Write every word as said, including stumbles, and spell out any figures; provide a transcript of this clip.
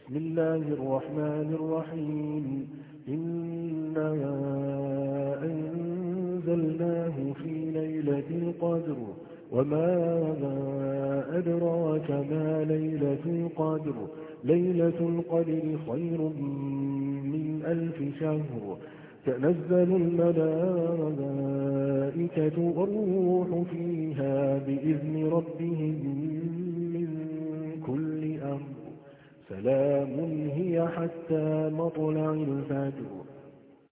بسم الله الرحمن الرحيم إنا أنزلناه في ليلة القدر وما أدراك ما ليلة القدر ليلة القدر خير من ألف شهر تنزل الملائكة والروح فيها بإذن ربهم من كل أمر سلام هي حتى مطلع الفجر